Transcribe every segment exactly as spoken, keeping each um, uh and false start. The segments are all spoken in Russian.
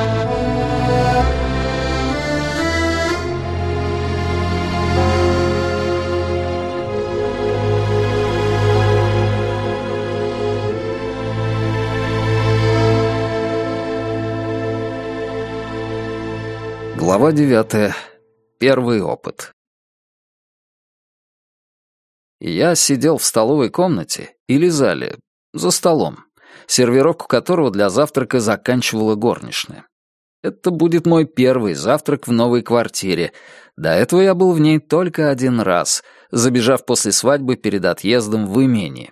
Глава девятая. Первый опыт. Я сидел в столовой комнате или зале, за столом, сервировку которого для завтрака заканчивала горничная. Это будет мой первый завтрак в новой квартире. До этого я был в ней только один раз, забежав после свадьбы перед отъездом в имение.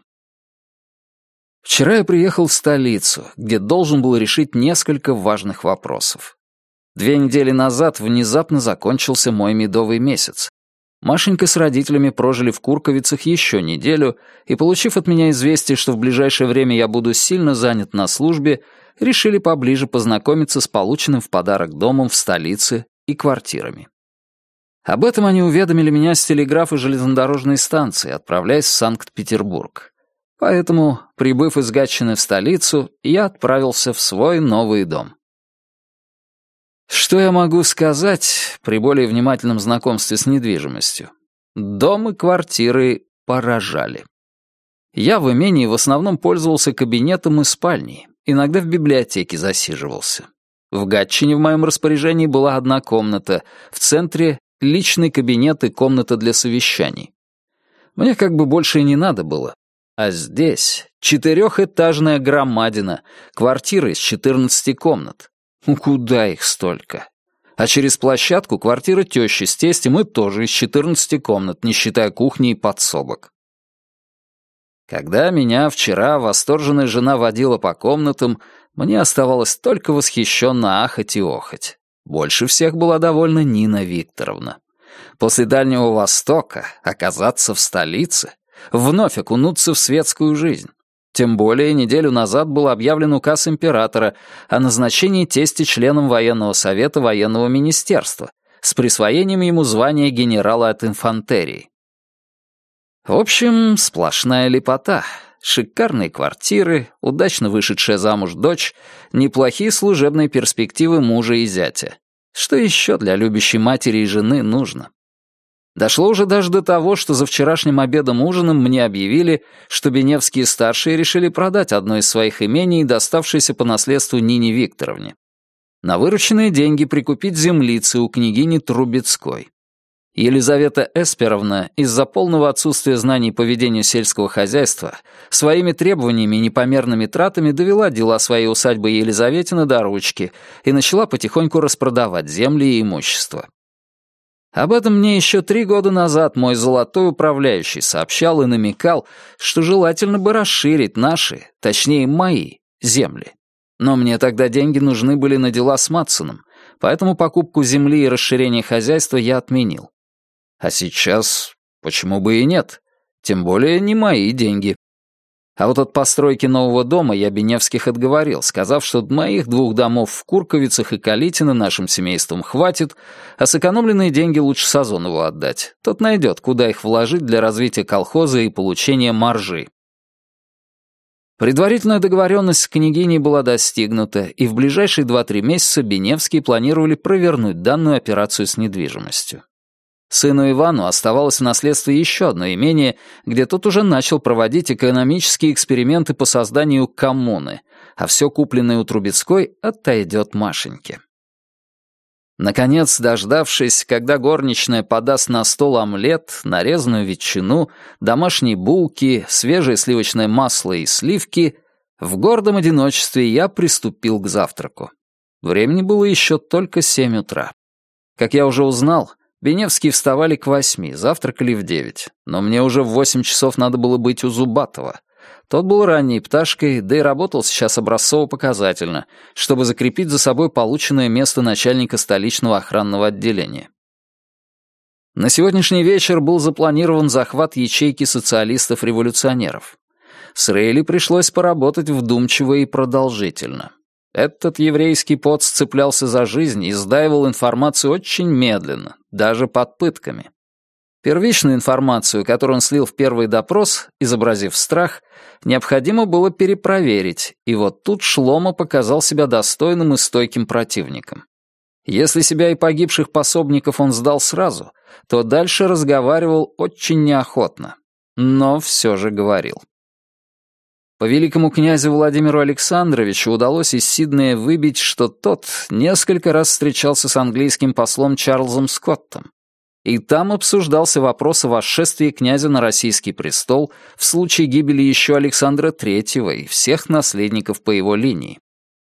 Вчера я приехал в столицу, где должен был решить несколько важных вопросов. Две недели назад внезапно закончился мой медовый месяц. Машенька с родителями прожили в Курковицах еще неделю, и, получив от меня известие, что в ближайшее время я буду сильно занят на службе, решили поближе познакомиться с полученным в подарок домом в столице и квартирами. Об этом они уведомили меня с телеграф и железнодорожной станции, отправляясь в Санкт-Петербург. Поэтому, прибыв из Гатчины в столицу, я отправился в свой новый дом. Что я могу сказать при более внимательном знакомстве с недвижимостью? Дом и квартиры поражали. Я в имении в основном пользовался кабинетом и спальней, иногда в библиотеке засиживался. В Гатчине в моем распоряжении была одна комната, в центре — личный кабинет и комната для совещаний. Мне как бы больше и не надо было. А здесь четырехэтажная громадина, квартира из четырнадцати комнат. Ну куда их столько? А через площадку квартира тещи с тестем и тоже из четырнадцати комнат, не считая кухни и подсобок. Когда меня вчера восторженная жена водила по комнатам, мне оставалось только восхищенно ахать и охать. Больше всех была довольна Нина Викторовна. После Дальнего Востока оказаться в столице, вновь окунуться в светскую жизнь. Тем более неделю назад был объявлен указ императора о назначении тестя членом военного совета военного министерства с присвоением ему звания генерала от инфантерии. В общем, сплошная лепота. Шикарные квартиры, удачно вышедшая замуж дочь, неплохие служебные перспективы мужа и зятя. Что еще для любящей матери и жены нужно? Дошло уже даже до того, что за вчерашним обедом-ужином мне объявили, что Беневские-старшие решили продать одно из своих имений, доставшееся по наследству Нине Викторовне. На вырученные деньги прикупить землицы у княгини Трубецкой. Елизавета Эсперовна из-за полного отсутствия знаний по ведению сельского хозяйства своими требованиями и непомерными тратами довела дела своей усадьбы Елизаветина до ручки и начала потихоньку распродавать земли и имущество. Об этом мне еще три года назад мой золотой управляющий сообщал и намекал, что желательно бы расширить наши, точнее мои, земли. Но мне тогда деньги нужны были на дела с Матсоном, поэтому покупку земли и расширение хозяйства я отменил. А сейчас почему бы и нет? Тем более не мои деньги. А вот от постройки нового дома я Беневских отговорил, сказав, что моих двух домов в Курковицах и Калитино нашим семейством хватит, а сэкономленные деньги лучше Сазонову отдать. Тот найдет, куда их вложить для развития колхоза и получения маржи. Предварительная договоренность с княгиней была достигнута, и в ближайшие два-три месяца Беневские планировали провернуть данную операцию с недвижимостью. Сыну Ивану оставалось в наследство еще одно имение, где тот уже начал проводить экономические эксперименты по созданию коммуны, а все купленное у Трубецкой отойдет Машеньке. Наконец, дождавшись, когда горничная подаст на стол омлет, нарезанную ветчину, домашние булки, свежее сливочное масло и сливки, в гордом одиночестве я приступил к завтраку. Времени было еще только семь утра. Как я уже узнал, Беневские вставали к восьми, завтракали в девять, но мне уже в восемь часов надо было быть у Зубатова. Тот был ранней пташкой, да и работал сейчас образцово-показательно, чтобы закрепить за собой полученное место начальника столичного охранного отделения. На сегодняшний вечер был запланирован захват ячейки социалистов-революционеров. С Рейли пришлось поработать вдумчиво и продолжительно. Этот еврейский поц цеплялся за жизнь и сдаивал информацию очень медленно, даже под пытками. Первичную информацию, которую он слил в первый допрос, изобразив страх, необходимо было перепроверить, и вот тут Шломо показал себя достойным и стойким противником. Если себя и погибших пособников он сдал сразу, то дальше разговаривал очень неохотно, но все же говорил. По великому князю Владимиру Александровичу удалось из Сиднея выбить, что тот несколько раз встречался с английским послом Чарльзом Скоттом, и там обсуждался вопрос о восшествии князя на российский престол в случае гибели еще Александра Третьего и всех наследников по его линии.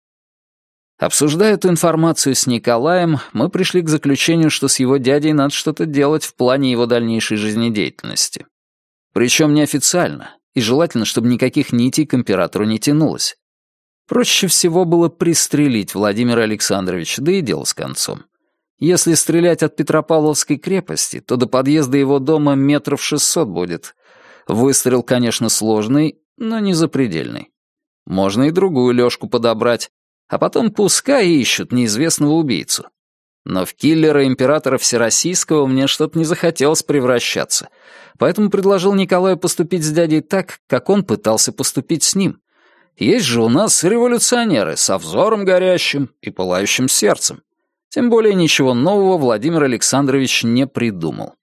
Обсуждая эту информацию с Николаем, мы пришли к заключению, что с его дядей надо что-то делать в плане его дальнейшей жизнедеятельности. Причем неофициально, и желательно, чтобы никаких нитей к императору не тянулось. Проще всего было пристрелить Владимира Александровича, да и дело с концом. Если стрелять от Петропавловской крепости, то до подъезда его дома метров шестьсот будет. Выстрел, конечно, сложный, но не запредельный. Можно и другую лёжку подобрать, а потом пускай ищут неизвестного убийцу. Но в киллера императора Всероссийского мне что-то не захотелось превращаться, поэтому предложил Николаю поступить с дядей так, как он пытался поступить с ним. Есть же у нас революционеры со взором горящим и пылающим сердцем. Тем более ничего нового Владимир Александрович не придумал.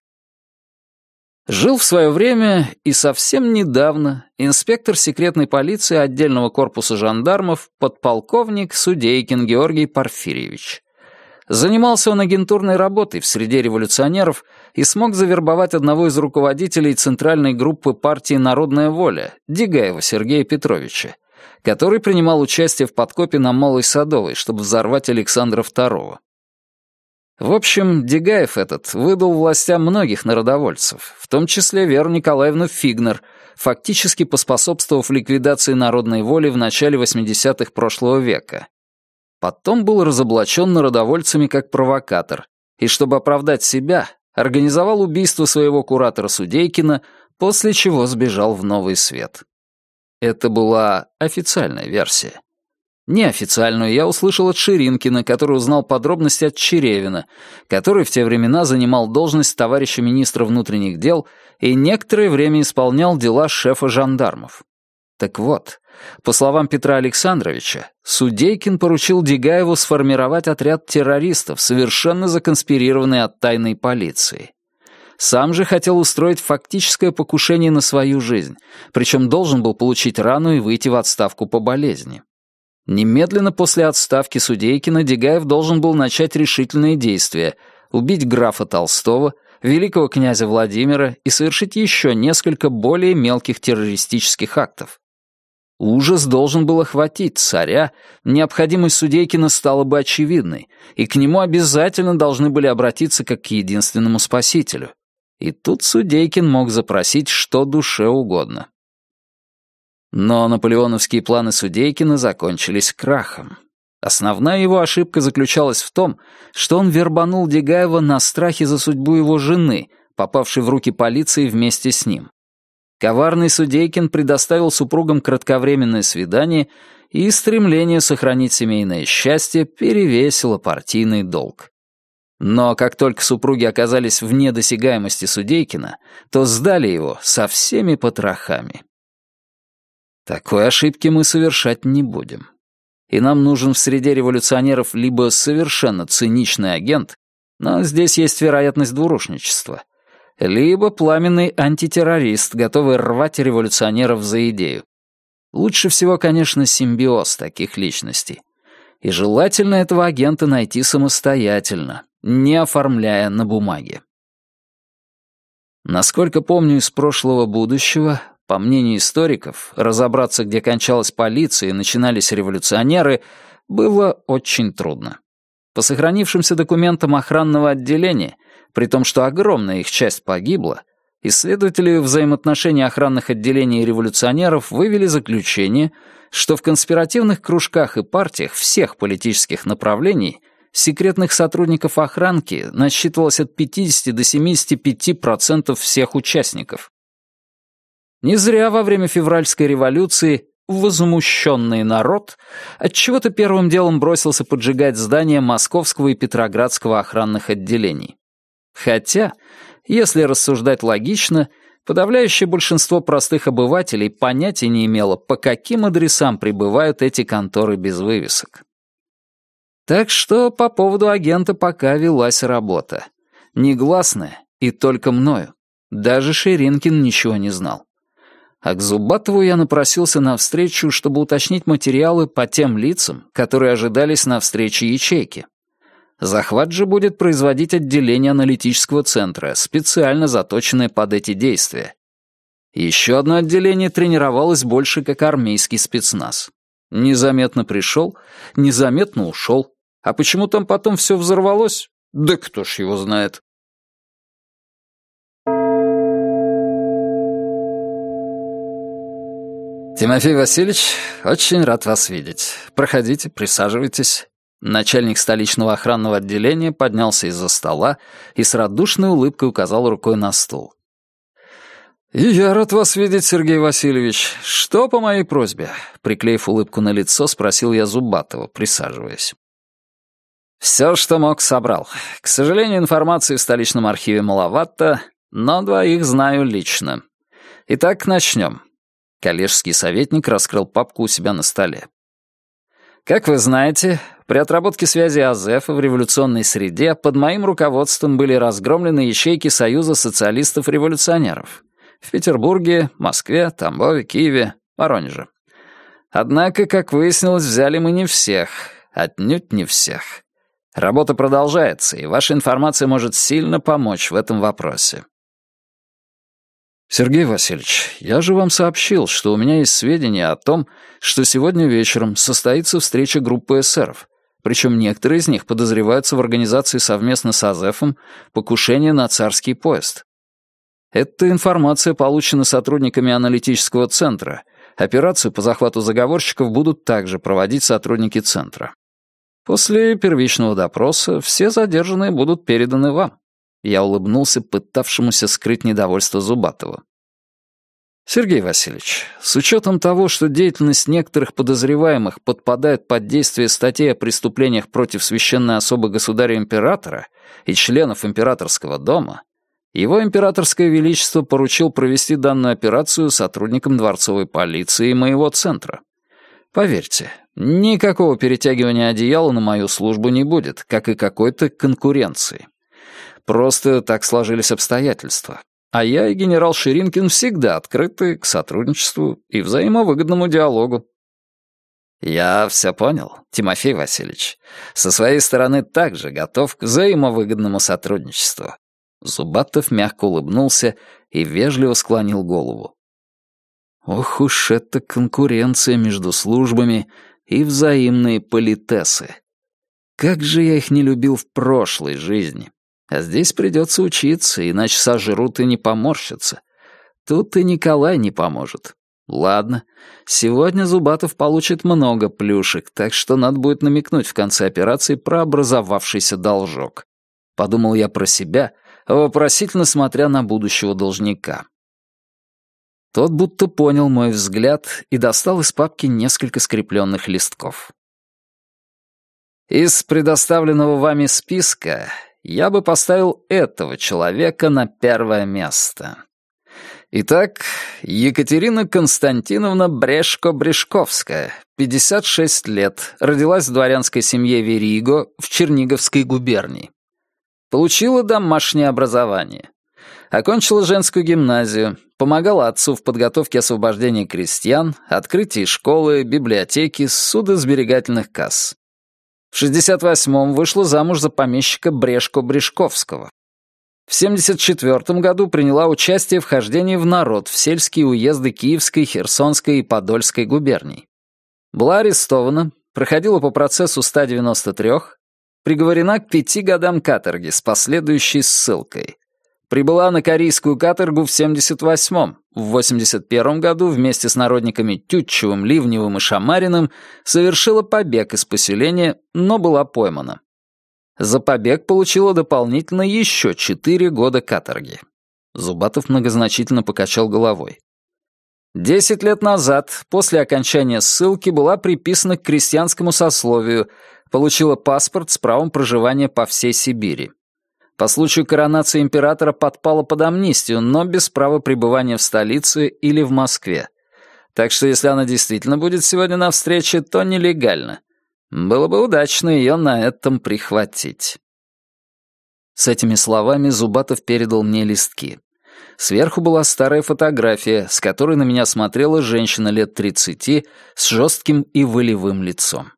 Жил в свое время и совсем недавно инспектор секретной полиции отдельного корпуса жандармов подполковник Судейкин Георгий Порфирьевич. Занимался он агентурной работой в среде революционеров и смог завербовать одного из руководителей центральной группы партии «Народная воля» Дегаева Сергея Петровича, который принимал участие в подкопе на Малой Садовой, чтобы взорвать Александра Второго. В общем, Дегаев этот выдал властям многих народовольцев, в том числе Веру Николаевну Фигнер, фактически поспособствовав ликвидации народной воли в начале восьмидесятых прошлого века. Потом был разоблачен народовольцами как провокатор, и чтобы оправдать себя, организовал убийство своего куратора Судейкина, после чего сбежал в Новый Свет. Это была официальная версия. Неофициальную я услышал от Ширинкина, который узнал подробности от Черевина, который в те времена занимал должность товарища министра внутренних дел и некоторое время исполнял дела шефа жандармов. Так вот, по словам Петра Александровича, Судейкин поручил Дегаеву сформировать отряд террористов, совершенно законспирированный от тайной полиции. Сам же хотел устроить фактическое покушение на свою жизнь, причем должен был получить рану и выйти в отставку по болезни. Немедленно после отставки Судейкина Дегаев должен был начать решительные действия, убить графа Толстого, великого князя Владимира и совершить еще несколько более мелких террористических актов. Ужас должен был охватить царя, необходимость Судейкина стала бы очевидной, и к нему обязательно должны были обратиться как к единственному спасителю. И тут Судейкин мог запросить что душе угодно. Но наполеоновские планы Судейкина закончились крахом. Основная его ошибка заключалась в том, что он вербанул Дегаева на страхе за судьбу его жены, попавшей в руки полиции вместе с ним. Коварный Судейкин предоставил супругам кратковременное свидание, и стремление сохранить семейное счастье перевесило партийный долг. Но как только супруги оказались вне досягаемости Судейкина, то сдали его со всеми потрохами. Такой ошибки мы совершать не будем. И нам нужен в среде революционеров либо совершенно циничный агент, но здесь есть вероятность двурушничества, либо пламенный антитеррорист, готовый рвать революционеров за идею. Лучше всего, конечно, симбиоз таких личностей. И желательно этого агента найти самостоятельно, не оформляя на бумаге. Насколько помню из прошлого будущего, по мнению историков, разобраться, где кончалась полиция и начинались революционеры, было очень трудно. По сохранившимся документам охранного отделения, при том, что огромная их часть погибла, исследователи взаимоотношений охранных отделений и революционеров вывели заключение, что в конспиративных кружках и партиях всех политических направлений секретных сотрудников охранки насчитывалось от пятидесяти до семидесяти пяти процентов всех участников. Не зря во время февральской революции возмущенный народ отчего-то первым делом бросился поджигать здания Московского и Петроградского охранных отделений. Хотя, Если рассуждать логично, подавляющее большинство простых обывателей понятия не имело, по каким адресам прибывают эти конторы без вывесок. Так что по поводу агента пока велась работа. Негласная и только мною. Даже Ширинкин ничего не знал. А к Зубатову я напросился на встречу, чтобы уточнить материалы по тем лицам, которые ожидались на встрече ячейки. Захват же будет производить отделение аналитического центра, специально заточенное под эти действия. Еще одно отделение тренировалось больше как армейский спецназ. Незаметно пришел, незаметно ушел. А почему там потом все взорвалось? Да кто ж его знает. «Тимофей Васильевич, очень рад вас видеть. Проходите, присаживайтесь». Начальник столичного охранного отделения поднялся из-за стола и с радушной улыбкой указал рукой на стул. «И я рад вас видеть, Сергей Васильевич. Что по моей просьбе?» Приклеив улыбку на лицо, спросил я Зубатова, присаживаясь. «Все, что мог, собрал. К сожалению, информации в столичном архиве маловато, но двоих знаю лично. Итак, начнем». Коллежский советник раскрыл папку у себя на столе. Как вы знаете, при отработке связи Азефа в революционной среде под моим руководством были разгромлены ячейки Союза социалистов-революционеров в Петербурге, Москве, Тамбове, Киеве, Воронеже. Однако, как выяснилось, взяли мы не всех, отнюдь не всех. Работа продолжается, и ваша информация может сильно помочь в этом вопросе. «Сергей Васильевич, я же вам сообщил, что у меня есть сведения о том, что сегодня вечером состоится встреча группы эсеров, причем некоторые из них подозреваются в организации совместно с Азефом покушения на царский поезд. Эта информация получена сотрудниками аналитического центра. Операцию по захвату заговорщиков будут также проводить сотрудники центра. После первичного допроса все задержанные будут переданы вам». Я улыбнулся пытавшемуся скрыть недовольство Зубатова. «Сергей Васильевич, с учетом того, что деятельность некоторых подозреваемых подпадает под действие статей о преступлениях против священной особы государя-императора и членов императорского дома, его императорское величество поручил провести данную операцию сотрудникам дворцовой полиции и моего центра. Поверьте, никакого перетягивания одеяла на мою службу не будет, как и какой-то конкуренции. Просто так сложились обстоятельства. А я и генерал Ширинкин всегда открыты к сотрудничеству и взаимовыгодному диалогу». «Я все понял, Тимофей Васильевич. Со своей стороны также готов к взаимовыгодному сотрудничеству». Зубатов мягко улыбнулся и вежливо склонил голову. «Ох уж эта конкуренция между службами и взаимные политесы. Как же я их не любил в прошлой жизни. А здесь придется учиться, иначе сожрут и не поморщатся. Тут и Николай не поможет. Ладно, сегодня Зубатов получит много плюшек, так что надо будет намекнуть в конце операции про образовавшийся должок. Подумал я про себя, вопросительно смотря на будущего должника. Тот будто понял мой взгляд и достал из папки несколько скрепленных листков. Из предоставленного вами списка я бы поставил этого человека на первое место. Итак, Екатерина Константиновна Брешко-Брешковская, пятьдесят шесть лет, родилась в дворянской семье Вериго в Черниговской губернии. Получила домашнее образование. Окончила женскую гимназию, помогала отцу в подготовке освобождения крестьян, открытии школы, библиотеки, судосберегательных касс. В шестьдесят восьмом вышла замуж за помещика Брешко-Брешковского. В семьдесят четвёртом году приняла участие в хождении в народ в сельские уезды Киевской, Херсонской и Подольской губерний. Была арестована, проходила по процессу ста девяноста трёх, приговорена к пяти годам каторги с последующей ссылкой. Прибыла на корейскую каторгу в семьдесят восьмом. В восемьдесят первом году вместе с народниками Тютчевым, Ливневым и Шамариным совершила побег из поселения, но была поймана. За побег получила дополнительно еще четыре года каторги. Зубатов многозначительно покачал головой. Десять лет назад, после окончания ссылки, была приписана к крестьянскому сословию, получила паспорт с правом проживания по всей Сибири. По случаю коронации императора подпала под амнистию, но без права пребывания в столице или в Москве. Так что если она действительно будет сегодня на встрече, то нелегально. Было бы удачно ее на этом прихватить. С этими словами Зубатов передал мне листки. Сверху была старая фотография, с которой на меня смотрела женщина лет тридцати с жестким и волевым лицом.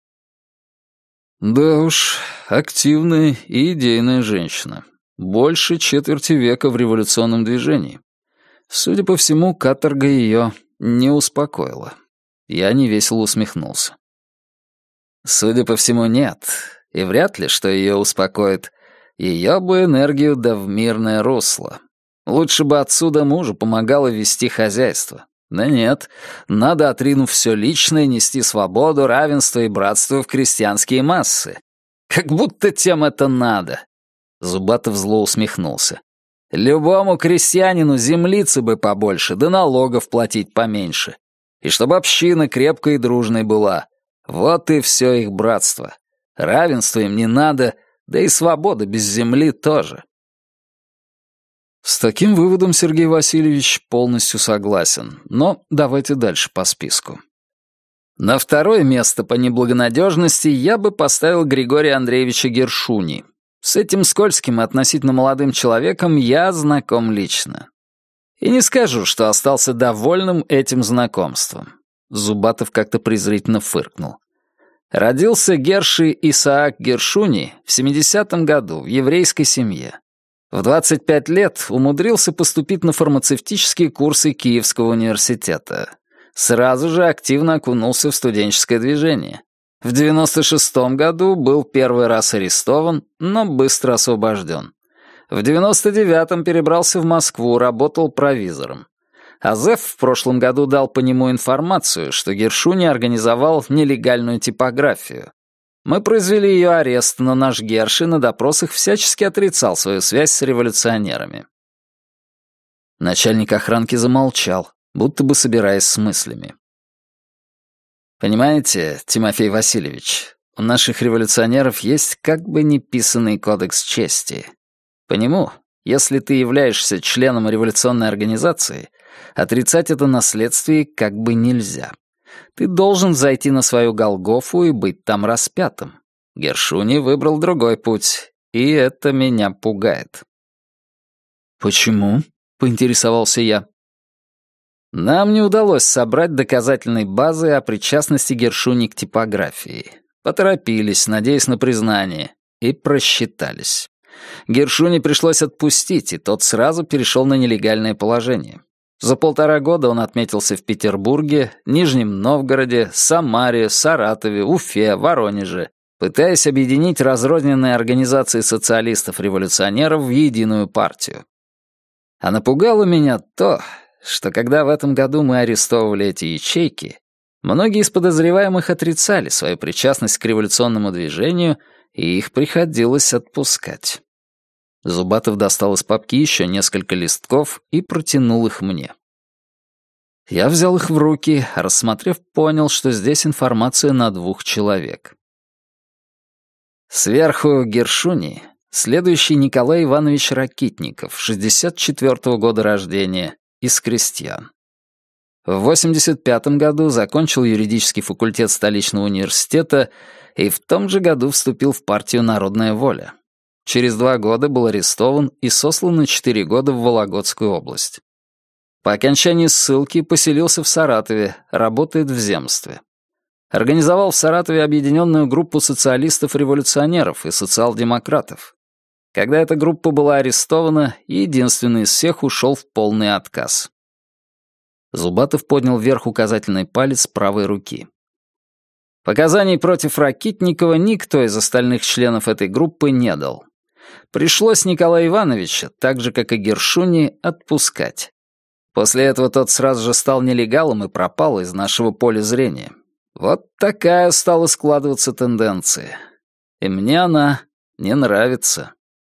Да уж, активная и идейная женщина. Больше четверти века в революционном движении. Судя по всему, каторга ее не успокоила. Я невесело усмехнулся. Судя по всему, нет. И вряд ли, что ее успокоит. Ее бы энергию да в мирное русло. Лучше бы отсюда мужу помогало вести хозяйство. Да нет, надо, отринув все личное, нести свободу, равенство и братство в крестьянские массы. Как будто тем это надо. Зубатов зло усмехнулся. Любому крестьянину землицы бы побольше, да налогов платить поменьше. И чтобы община крепкой и дружной была. Вот и все их братство. Равенства им не надо, да и свобода без земли тоже. С таким выводом, Сергей Васильевич, полностью согласен. Но давайте дальше по списку. На второе место по неблагонадежности я бы поставил Григория Андреевича Гершуни. С этим скользким и относительно молодым человеком я знаком лично. И не скажу, что остался довольным этим знакомством. Зубатов как-то презрительно фыркнул. Родился Герши Исаак Гершуни в семидесятом году в еврейской семье. В двадцать пять лет умудрился поступить на фармацевтические курсы Киевского университета. Сразу же активно окунулся в студенческое движение. В девяносто шестом году был первый раз арестован, но быстро освобожден. В девяносто девятом перебрался в Москву, работал провизором. Азеф в прошлом году дал по нему информацию, что Гершуни организовал нелегальную типографию. Мы произвели ее арест, но наш Герши на допросах всячески отрицал свою связь с революционерами. Начальник охранки замолчал, будто бы собираясь с мыслями. Понимаете, Тимофей Васильевич, у наших революционеров есть как бы неписанный кодекс чести. По нему, если ты являешься членом революционной организации, отрицать это на следствии как бы нельзя. Ты должен зайти на свою Голгофу и быть там распятым. Гершуни выбрал другой путь, и это меня пугает. «Почему?» — поинтересовался я. Нам не удалось собрать доказательной базы о причастности Гершуни к типографии. Поторопились, надеясь на признание, и просчитались. Гершуни пришлось отпустить, и тот сразу перешел на нелегальное положение. За полтора года он отметился в Петербурге, Нижнем Новгороде, Самаре, Саратове, Уфе, Воронеже, пытаясь объединить разрозненные организации социалистов-революционеров в единую партию. А напугало меня то, что когда в этом году мы арестовывали эти ячейки, многие из подозреваемых отрицали свою причастность к революционному движению, и их приходилось отпускать. Зубатов достал из папки еще несколько листков и протянул их мне. Я взял их в руки, рассмотрев, понял, что здесь информация на двух человек. Сверху Гершуни, следующий Николай Иванович Ракитников, шестьдесят четвёртого года рождения, из крестьян. В восемьдесят пятом году закончил юридический факультет столичного университета и в том же году вступил в партию «Народная воля». Через два года был арестован и сослан на четыре года в Вологодскую область. По окончании ссылки поселился в Саратове, работает в земстве. Организовал в Саратове объединенную группу социалистов-революционеров и социал-демократов. Когда эта группа была арестована, единственный из всех ушел в полный отказ. Зубатов поднял вверх указательный палец правой руки. Показаний против Ракитникова никто из остальных членов этой группы не дал. Пришлось Николая Ивановича, так же, как и Гершуни, отпускать. После этого тот сразу же стал нелегалом и пропал из нашего поля зрения. Вот такая стала складываться тенденция. И мне она не нравится.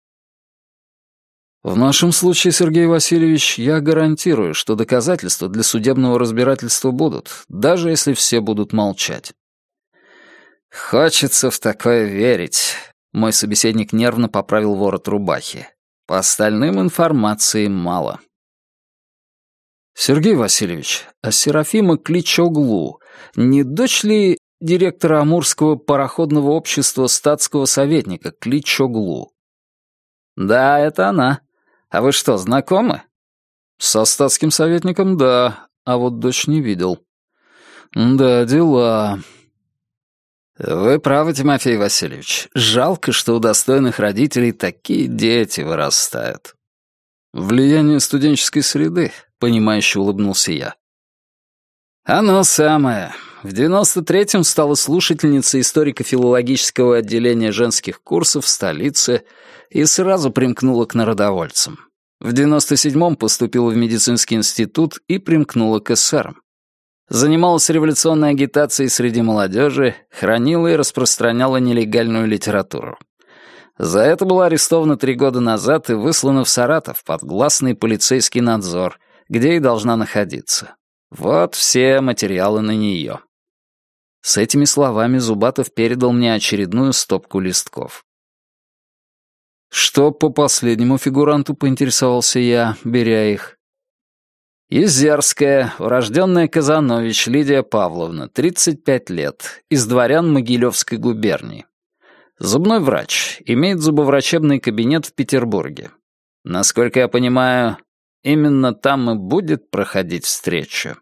В нашем случае, Сергей Васильевич, я гарантирую, что доказательства для судебного разбирательства будут, даже если все будут молчать. Хочется в такое верить. Мой собеседник нервно поправил ворот рубахи. По остальным информации мало. «Сергей Васильевич, а Серафима Кличоглу не дочь ли директора Амурского пароходного общества статского советника Кличоглу?» «Да, это она. А вы что, знакомы?» «Со статским советником, да, а вот дочь не видел». «Да, дела». «Вы правы, Тимофей Васильевич. Жалко, что у достойных родителей такие дети вырастают». «Влияние студенческой среды», — понимающе улыбнулся я. «Оно самое. В девяносто третьем стала слушательницей историко-филологического отделения женских курсов в столице и сразу примкнула к народовольцам. В девяносто седьмом поступила в медицинский институт и примкнула к эсерам. Занималась революционной агитацией среди молодежи, хранила и распространяла нелегальную литературу. За это была арестована три года назад и выслана в Саратов под гласный полицейский надзор, где и должна находиться. Вот все материалы на нее». С этими словами Зубатов передал мне очередную стопку листков. «Что по последнему фигуранту?» — поинтересовался я, беря их. «Езерская, урожденная Казанович Лидия Павловна, тридцать пять лет, из дворян Могилевской губернии. Зубной врач, имеет зубоврачебный кабинет в Петербурге. Насколько я понимаю, именно там и будет проходить встреча».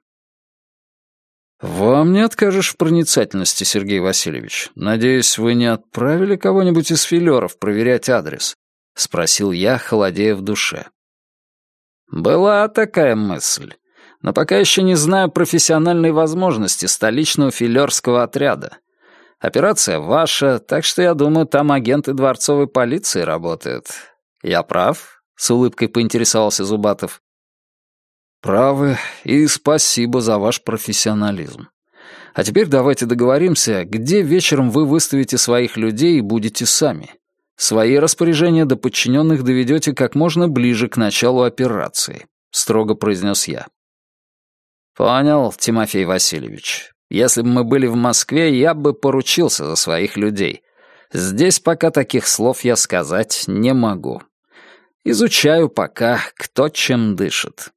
«Вам не откажешь в проницательности, Сергей Васильевич. Надеюсь, вы не отправили кого-нибудь из филеров проверять адрес?» — спросил я, холодея в душе. «Была такая мысль, но пока еще не знаю профессиональной возможности столичного филерского отряда. Операция ваша, так что я думаю, там агенты дворцовой полиции работают. Я прав?» — с улыбкой поинтересовался Зубатов. «Правы, и спасибо за ваш профессионализм. А теперь давайте договоримся, где вечером вы выставите своих людей и будете сами. Свои распоряжения до подчиненных доведете как можно ближе к началу операции», — строго произнес я. «Понял, Тимофей Васильевич. Если бы мы были в Москве, я бы поручился за своих людей. Здесь пока таких слов я сказать не могу. Изучаю пока, кто чем дышит».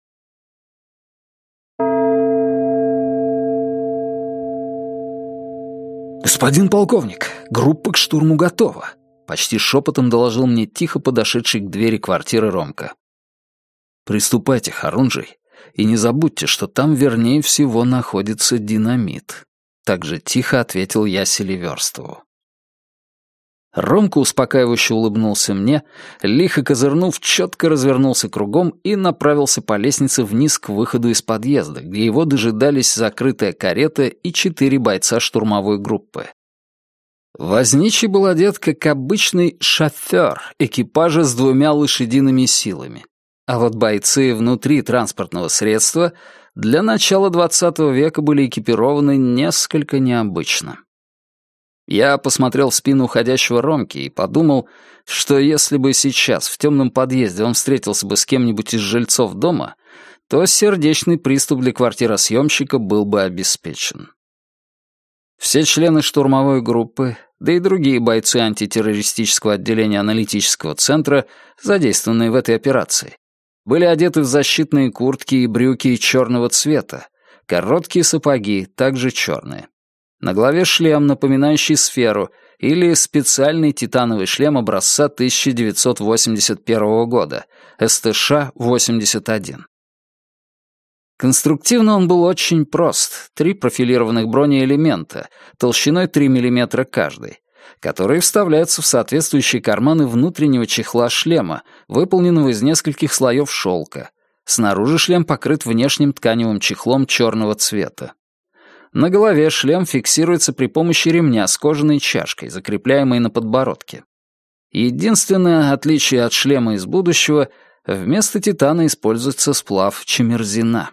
«Господин полковник, группа к штурму готова», — почти шепотом доложил мне тихо подошедший к двери квартиры Ромка. «Приступайте, Харунжий, и не забудьте, что там вернее всего находится динамит», — также тихо ответил я Селиверстову. Ромка успокаивающе улыбнулся мне, лихо козырнув, четко развернулся кругом и направился по лестнице вниз к выходу из подъезда, где его дожидались закрытая карета и четыре бойца штурмовой группы. Возничий был одет как обычный шофер экипажа с двумя лошадиными силами, а вот бойцы внутри транспортного средства для начала двадцатого века были экипированы несколько необычно. Я посмотрел в спину уходящего Ромки и подумал, что если бы сейчас в темном подъезде он встретился бы с кем-нибудь из жильцов дома, то сердечный приступ для квартиросъемщика был бы обеспечен. Все члены штурмовой группы, да и другие бойцы антитеррористического отделения аналитического центра, задействованные в этой операции, были одеты в защитные куртки и брюки черного цвета, короткие сапоги, также черные. На голове шлем, напоминающий сферу, или специальный титановый шлем образца тысяча девятьсот восемьдесят первого года, эс тэ ша восемьдесят один. Конструктивно он был очень прост. Три профилированных бронеэлемента, толщиной три миллиметра каждый, которые вставляются в соответствующие карманы внутреннего чехла шлема, выполненного из нескольких слоев шелка. Снаружи шлем покрыт внешним тканевым чехлом черного цвета. На голове шлем фиксируется при помощи ремня с кожаной чашкой, закрепляемой на подбородке. Единственное отличие от шлема из будущего — вместо титана используется сплав чемерзина.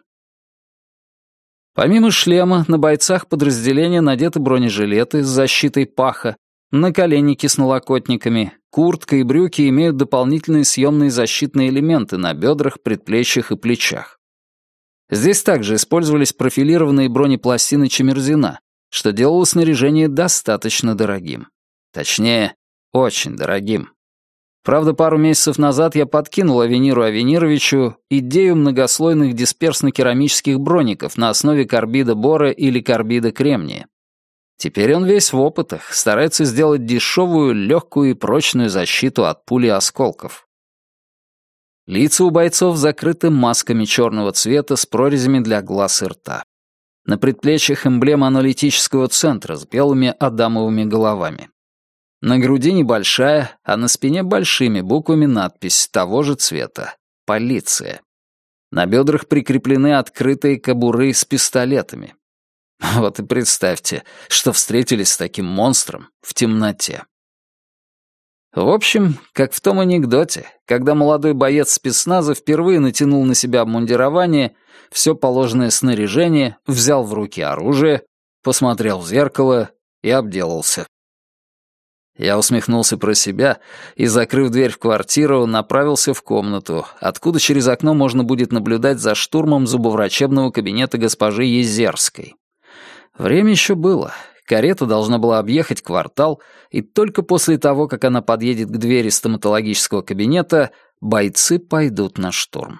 Помимо шлема, на бойцах подразделения надеты бронежилеты с защитой паха, наколенники с налокотниками, куртка и брюки имеют дополнительные съемные защитные элементы на бедрах, предплечьях и плечах. Здесь также использовались профилированные бронепластины чемерзина, что делало снаряжение достаточно дорогим. Точнее, очень дорогим. Правда, пару месяцев назад я подкинул Авениру Авенировичу идею многослойных дисперсно-керамических броников на основе карбида бора или карбида кремния. Теперь он весь в опытах, старается сделать дешевую, легкую и прочную защиту от пули и осколков. Лица у бойцов закрыты масками черного цвета с прорезями для глаз и рта. На предплечьях эмблема аналитического центра с белыми адамовыми головами. На груди небольшая, а на спине большими буквами надпись того же цвета «Полиция». На бедрах прикреплены открытые кобуры с пистолетами. Вот и представьте, что встретились с таким монстром в темноте. В общем, как в том анекдоте, когда молодой боец спецназа впервые натянул на себя обмундирование, все положенное снаряжение, взял в руки оружие, посмотрел в зеркало и обделался. Я усмехнулся про себя и, закрыв дверь в квартиру, направился в комнату, откуда через окно можно будет наблюдать за штурмом зубоврачебного кабинета госпожи Езерской. Время еще было. Карета должна была объехать квартал, и только после того, как она подъедет к двери стоматологического кабинета, бойцы пойдут на штурм.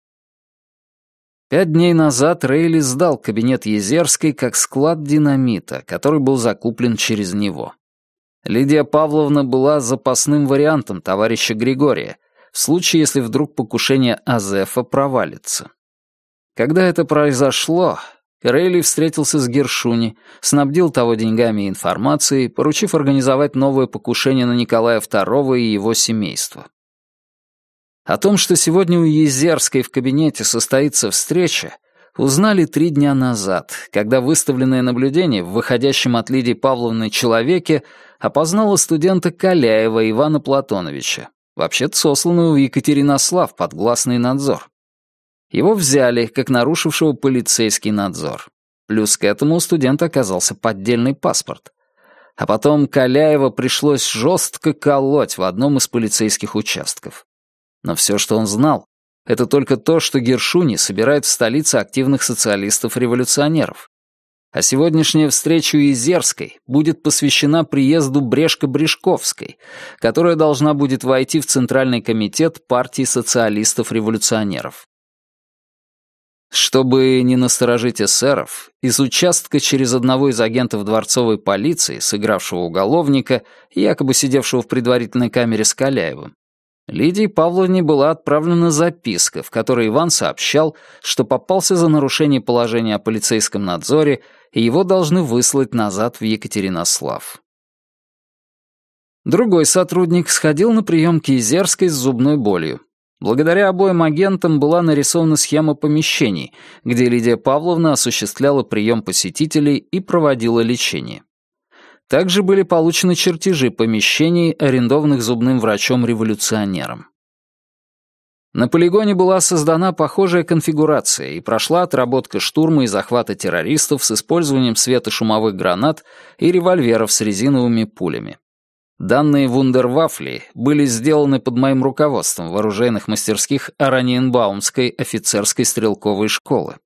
Пять дней назад Рейли сдал кабинет Езерской как склад динамита, который был закуплен через него. Лидия Павловна была запасным вариантом товарища Григория, в случае, если вдруг покушение Азефа провалится. Когда это произошло, Рейли встретился с Гершуни, снабдил того деньгами и информацией, поручив организовать новое покушение на Николая второго и его семейство. О том, что сегодня у Езерской в кабинете состоится встреча, узнали три дня назад, когда выставленное наблюдение в выходящем от Лидии Павловны человеке опознало студента Каляева Ивана Платоновича, вообще-то сосланного в Екатеринослав под гласный надзор. Его взяли, как нарушившего полицейский надзор. Плюс к этому у студента оказался поддельный паспорт. А потом Каляева пришлось жестко колоть в одном из полицейских участков. Но все, что он знал, это только то, что Гершуни собирает в столице активных социалистов-революционеров. А сегодняшняя встреча у Езерской будет посвящена приезду Брешко-Брешковской, которая должна будет войти в Центральный комитет партии социалистов-революционеров. Чтобы не насторожить эсеров, из участка через одного из агентов дворцовой полиции, сыгравшего уголовника, якобы сидевшего в предварительной камере с Каляевым, Лидии Павловне была отправлена записка, в которой Иван сообщал, что попался за нарушение положения о полицейском надзоре, и его должны выслать назад в Екатеринослав. Другой сотрудник сходил на прием к Езерской с зубной болью. Благодаря обоим агентам была нарисована схема помещений, где Лидия Павловна осуществляла прием посетителей и проводила лечение. Также были получены чертежи помещений, арендованных зубным врачом-революционером. На полигоне была создана похожая конфигурация и прошла отработка штурма и захвата террористов с использованием светошумовых гранат и револьверов с резиновыми пулями. Данные вундервафли были сделаны под моим руководством в оружейных мастерских Ораниенбаумской офицерской стрелковой школы.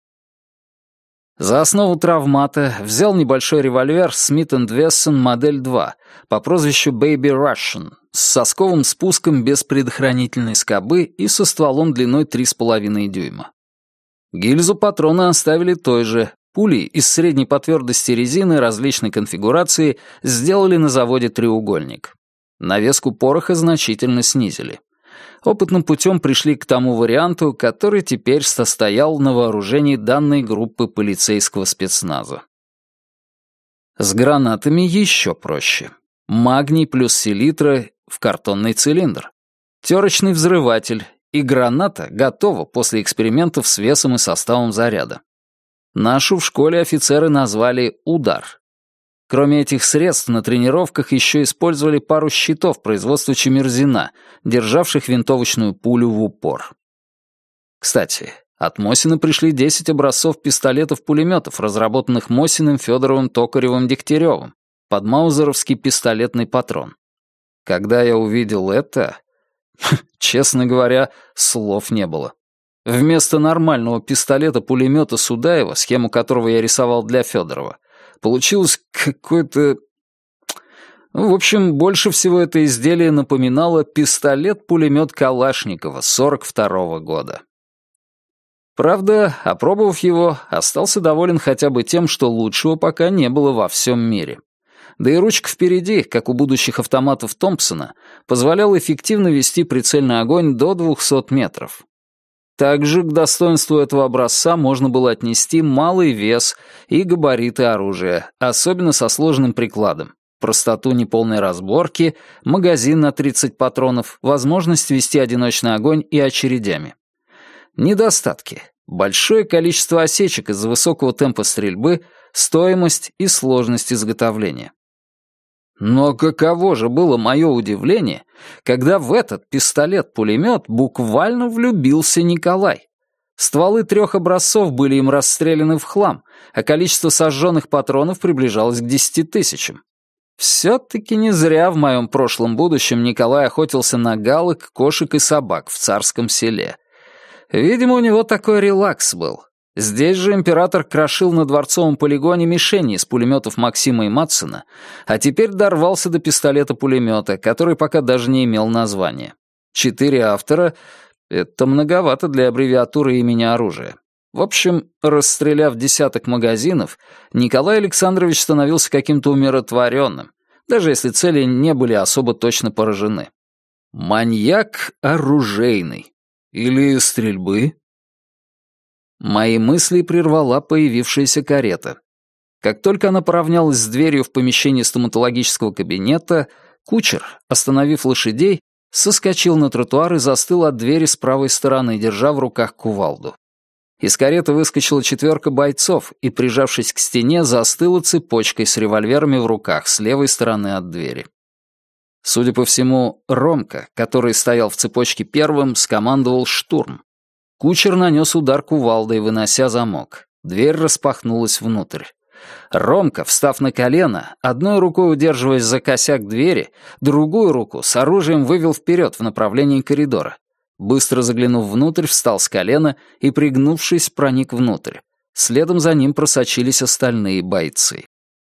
За основу травмата взял небольшой револьвер Смит энд Вессон модель два по прозвищу Baby Russian с сосковым спуском без предохранительной скобы и со стволом длиной три с половиной дюйма. Гильзу патрона оставили той же. Пули из средней по твердости резины различной конфигурации сделали на заводе треугольник. Навеску пороха значительно снизили. Опытным путем пришли к тому варианту, который теперь состоял на вооружении данной группы полицейского спецназа. С гранатами еще проще. Магний плюс селитра в картонный цилиндр. Терочный взрыватель, и граната готова после экспериментов с весом и составом заряда. Нашу в школе офицеры назвали «Удар». Кроме этих средств, на тренировках еще использовали пару щитов производства Чемерзина, державших винтовочную пулю в упор. Кстати, от Мосина пришли десять образцов пистолетов-пулеметов, разработанных Мосиным, Федоровым, Токаревым, Дегтяревым, под маузеровский пистолетный патрон. Когда я увидел это, честно говоря, слов не было. Вместо нормального пистолета-пулемета Судаева, схему которого я рисовал для Федорова, получилось какое-то... В общем, больше всего это изделие напоминало пистолет-пулемет Калашникова сорок второго года. Правда, опробовав его, остался доволен хотя бы тем, что лучшего пока не было во всем мире. Да и ручка впереди, как у будущих автоматов Томпсона, позволяла эффективно вести прицельный огонь до двухсот метров. Также к достоинству этого образца можно было отнести малый вес и габариты оружия, особенно со сложным прикладом, простоту неполной разборки, магазин на тридцать патронов, возможность вести одиночный огонь и очередями. Недостатки. Большое количество осечек из-за высокого темпа стрельбы, стоимость и сложность изготовления. Но каково же было мое удивление, когда в этот пистолет-пулемет буквально влюбился Николай. Стволы трех образцов были им расстреляны в хлам, а количество сожженных патронов приближалось к десяти тысячам. Все-таки не зря в моем прошлом будущем Николай охотился на галок, кошек и собак в Царском Селе. Видимо, у него такой релакс был. Здесь же император крошил на Дворцовом полигоне мишени из пулеметов Максима и Матсена, а теперь дорвался до пистолета-пулемета, который пока даже не имел названия. Четыре автора — это многовато для аббревиатуры имени оружия. В общем, расстреляв десяток магазинов, Николай Александрович становился каким-то умиротворенным, даже если цели не были особо точно поражены. Маньяк оружейный. Или стрельбы? Мои мысли прервала появившаяся карета. Как только она поравнялась с дверью в помещении стоматологического кабинета, кучер, остановив лошадей, соскочил на тротуар и застыл от двери с правой стороны, держа в руках кувалду. Из кареты выскочила четверка бойцов и, прижавшись к стене, застыла цепочкой с револьверами в руках с левой стороны от двери. Судя по всему, Ромка, который стоял в цепочке первым, скомандовал штурм. Кучер нанес удар кувалдой, вынося замок. Дверь распахнулась внутрь. Ромка, встав на колено, одной рукой удерживаясь за косяк двери, другую руку с оружием вывел вперед в направлении коридора. Быстро заглянув внутрь, встал с колена и, пригнувшись, проник внутрь. Следом за ним просочились остальные бойцы.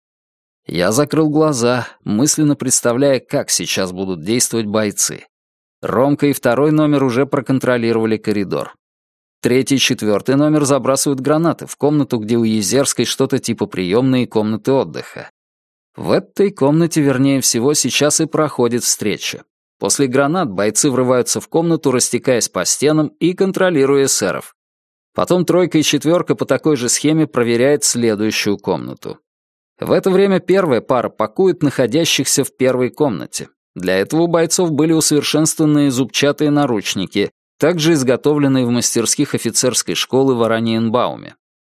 Я закрыл глаза, мысленно представляя, как сейчас будут действовать бойцы. Ромка и второй номер уже проконтролировали коридор. Третий и четвертый номер забрасывают гранаты в комнату, где у Езерской что-то типа приемной и комнаты отдыха. В этой комнате, вернее всего, сейчас и проходит встреча. После гранат бойцы врываются в комнату, растекаясь по стенам и контролируя эсеров. Потом тройка и четверка по такой же схеме проверяет следующую комнату. В это время первая пара пакует находящихся в первой комнате. Для этого у бойцов были усовершенствованные зубчатые наручники, также изготовленные в мастерских офицерской школы в Ораниенбауме.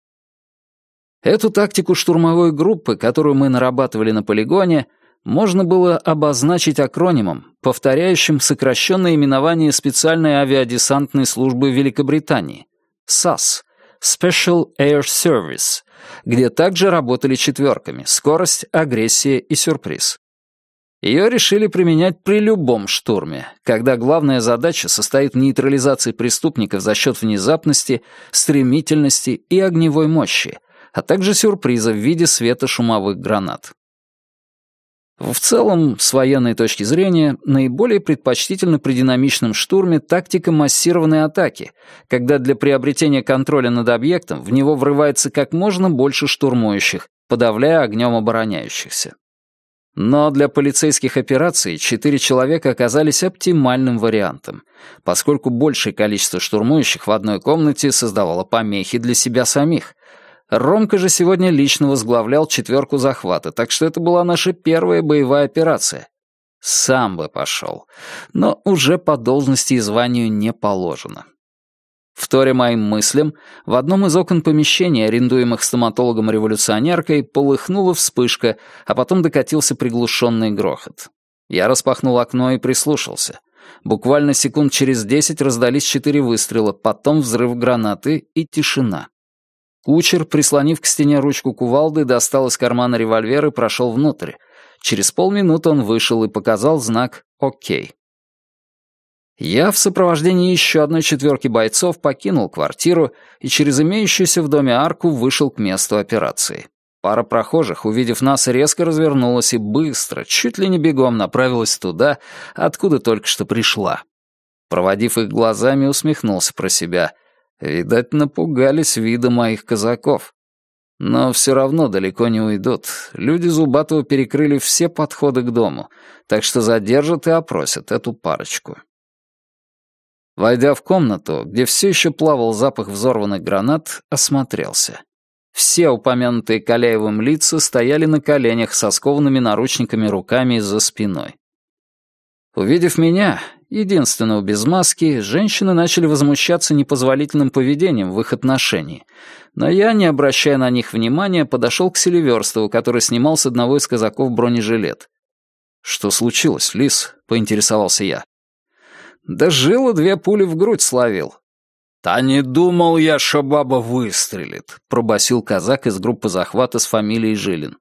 Эту тактику штурмовой группы, которую мы нарабатывали на полигоне, можно было обозначить акронимом, повторяющим сокращенное именование специальной авиадесантной службы Великобритании — САС — Special Air Service, где также работали четверками — скорость, агрессия и сюрприз. Ее решили применять при любом штурме, когда главная задача состоит в нейтрализации преступников за счет внезапности, стремительности и огневой мощи, а также сюрприза в виде светошумовых гранат. В целом, с военной точки зрения, наиболее предпочтительна при динамичном штурме тактика массированной атаки, когда для приобретения контроля над объектом в него врывается как можно больше штурмующих, подавляя огнем обороняющихся. Но для полицейских операций четыре человека оказались оптимальным вариантом, поскольку большее количество штурмующих в одной комнате создавало помехи для себя самих. Ромка же сегодня лично возглавлял четверку захвата, так что это была наша первая боевая операция. Сам бы пошел, но уже по должности и званию не положено. Вторя моим мыслям, в одном из окон помещения, арендуемых стоматологом-революционеркой, полыхнула вспышка, а потом докатился приглушенный грохот. Я распахнул окно и прислушался. Буквально секунд через десять раздались четыре выстрела, потом взрыв гранаты и тишина. Кучер, прислонив к стене ручку кувалды, достал из кармана револьвер и прошел внутрь. Через полминуты он вышел и показал знак «Окей». Я в сопровождении еще одной четверки бойцов покинул квартиру и через имеющуюся в доме арку вышел к месту операции. Пара прохожих, увидев нас, резко развернулась и быстро, чуть ли не бегом направилась туда, откуда только что пришла. Проводив их глазами, усмехнулся про себя. Видать, напугались вида моих казаков. Но все равно далеко не уйдут. Люди Зубатова перекрыли все подходы к дому, так что задержат и опросят эту парочку. Войдя в комнату, где все еще плавал запах взорванных гранат, осмотрелся. Все упомянутые Каляевым лица стояли на коленях со скованными наручниками руками за спиной. Увидев меня, единственного без маски, женщины начали возмущаться непозволительным поведением в их отношении, но я, не обращая на них внимания, подошел к Селиверстову, который снимал с одного из казаков бронежилет. «Что случилось, Лис?» — поинтересовался я. «Да жило две пули в грудь словил». «Та не думал я, что баба выстрелит», — пробасил казак из группы захвата с фамилией Жилин.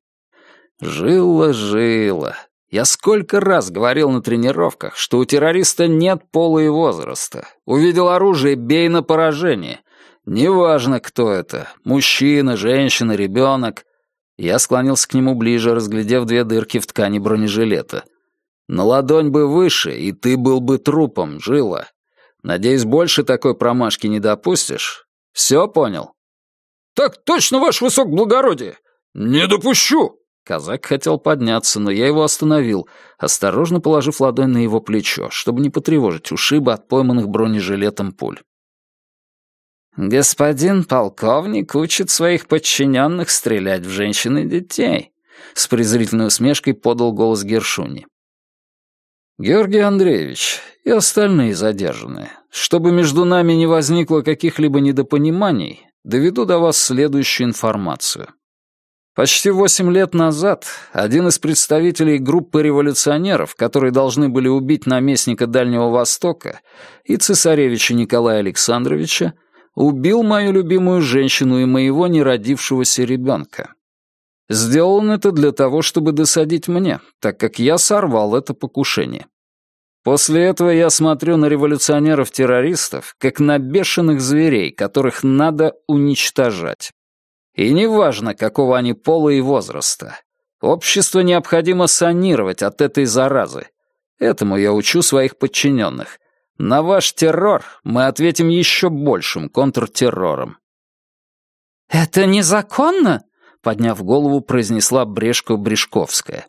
«Жило, жило. Я сколько раз говорил на тренировках, что у террориста нет пола и возраста. Увидел оружие — бей на поражение. Неважно, кто это — мужчина, женщина, ребенок». Я склонился к нему ближе, разглядев две дырки в ткани бронежилета. «На ладонь бы выше, и ты был бы трупом, Жило. Надеюсь, больше такой промашки не допустишь? Все понял?» «Так точно, ваше высокоблагородие! Не допущу!» Казак хотел подняться, но я его остановил, осторожно положив ладонь на его плечо, чтобы не потревожить ушибы от пойманных бронежилетом пуль. «Господин полковник учит своих подчиненных стрелять в женщин и детей», — с презрительной усмешкой подал голос Гершуни. «Георгий Андреевич и остальные задержанные, чтобы между нами не возникло каких-либо недопониманий, доведу до вас следующую информацию. Почти восемь лет назад один из представителей группы революционеров, которые должны были убить наместника Дальнего Востока и цесаревича Николая Александровича, убил мою любимую женщину и моего неродившегося ребенка. Сделал он это для того, чтобы досадить мне, так как я сорвал это покушение. После этого я смотрю на революционеров-террористов, как на бешеных зверей, которых надо уничтожать. И неважно, какого они пола и возраста. Общество необходимо санировать от этой заразы. Этому я учу своих подчиненных. На ваш террор мы ответим еще большим контртеррором». «Это незаконно?» — подняв голову, произнесла Брешко-Брешковская.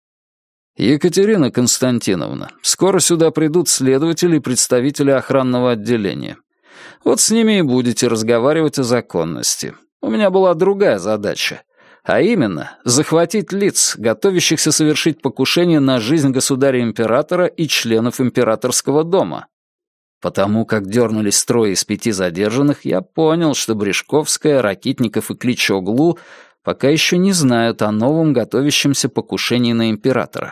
«Екатерина Константиновна, скоро сюда придут следователи и представители охранного отделения. Вот с ними и будете разговаривать о законности. У меня была другая задача, а именно захватить лиц, готовящихся совершить покушение на жизнь государя-императора и членов императорского дома. Потому как дернулись трое из пяти задержанных, я понял, что Брешковская, Ракитников и Кличоглу пока еще не знают о новом готовящемся покушении на императора.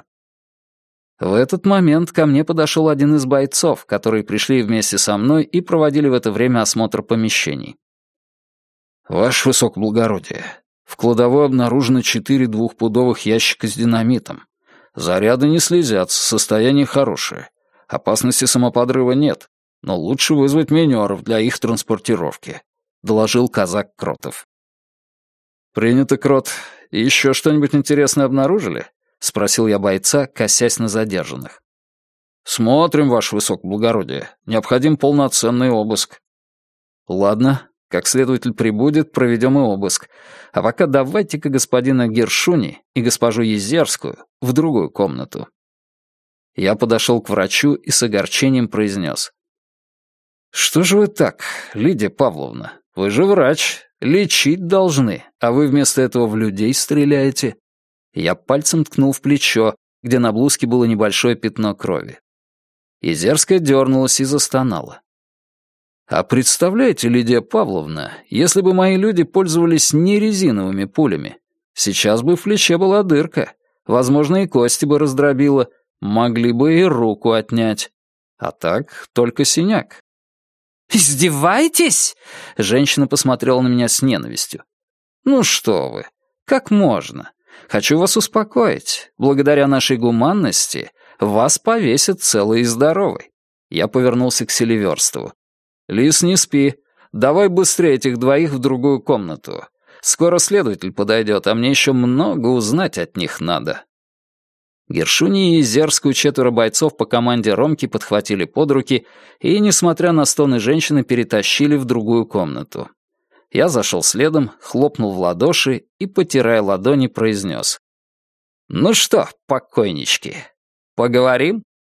В этот момент ко мне подошел один из бойцов, которые пришли вместе со мной и проводили в это время осмотр помещений. «Ваше высокоблагородие, в кладовой обнаружено четыре двухпудовых ящика с динамитом. Заряды не слезятся, состояние хорошее. Опасности самоподрыва нет, но лучше вызвать минеров для их транспортировки», — доложил казак Кротов. «Принято, Крот. И еще что-нибудь интересное обнаружили?» — спросил я бойца, косясь на задержанных. «Смотрим, ваше высокоблагородие. Необходим полноценный обыск». «Ладно. Как следователь прибудет, проведем и обыск. А пока давайте-ка господина Гершуни и госпожу Езерскую в другую комнату». Я подошел к врачу и с огорчением произнес. «Что же вы так, Лидия Павловна? Вы же врач, лечить должны, а вы вместо этого в людей стреляете». Я пальцем ткнул в плечо, где на блузке было небольшое пятно крови. Езерская дернулась и застонала. «А представляете, Лидия Павловна, если бы мои люди пользовались не резиновыми пулями, сейчас бы в плече была дырка, возможно, и кости бы раздробила, могли бы и руку отнять. А так только синяк». «Издеваетесь?» — женщина посмотрела на меня с ненавистью. «Ну что вы, как можно? Хочу вас успокоить. Благодаря нашей гуманности вас повесят целый и здоровый». Я повернулся к Селиверстову. «Лис, не спи. Давай быстрее этих двоих в другую комнату. Скоро следователь подойдет, а мне еще много узнать от них надо». Гершуни и Зерскую четверо бойцов по команде Ромки подхватили под руки и, несмотря на стоны женщины, перетащили в другую комнату. Я зашел следом, хлопнул в ладоши и, потирая ладони, произнес: «Ну что, покойнички, поговорим?»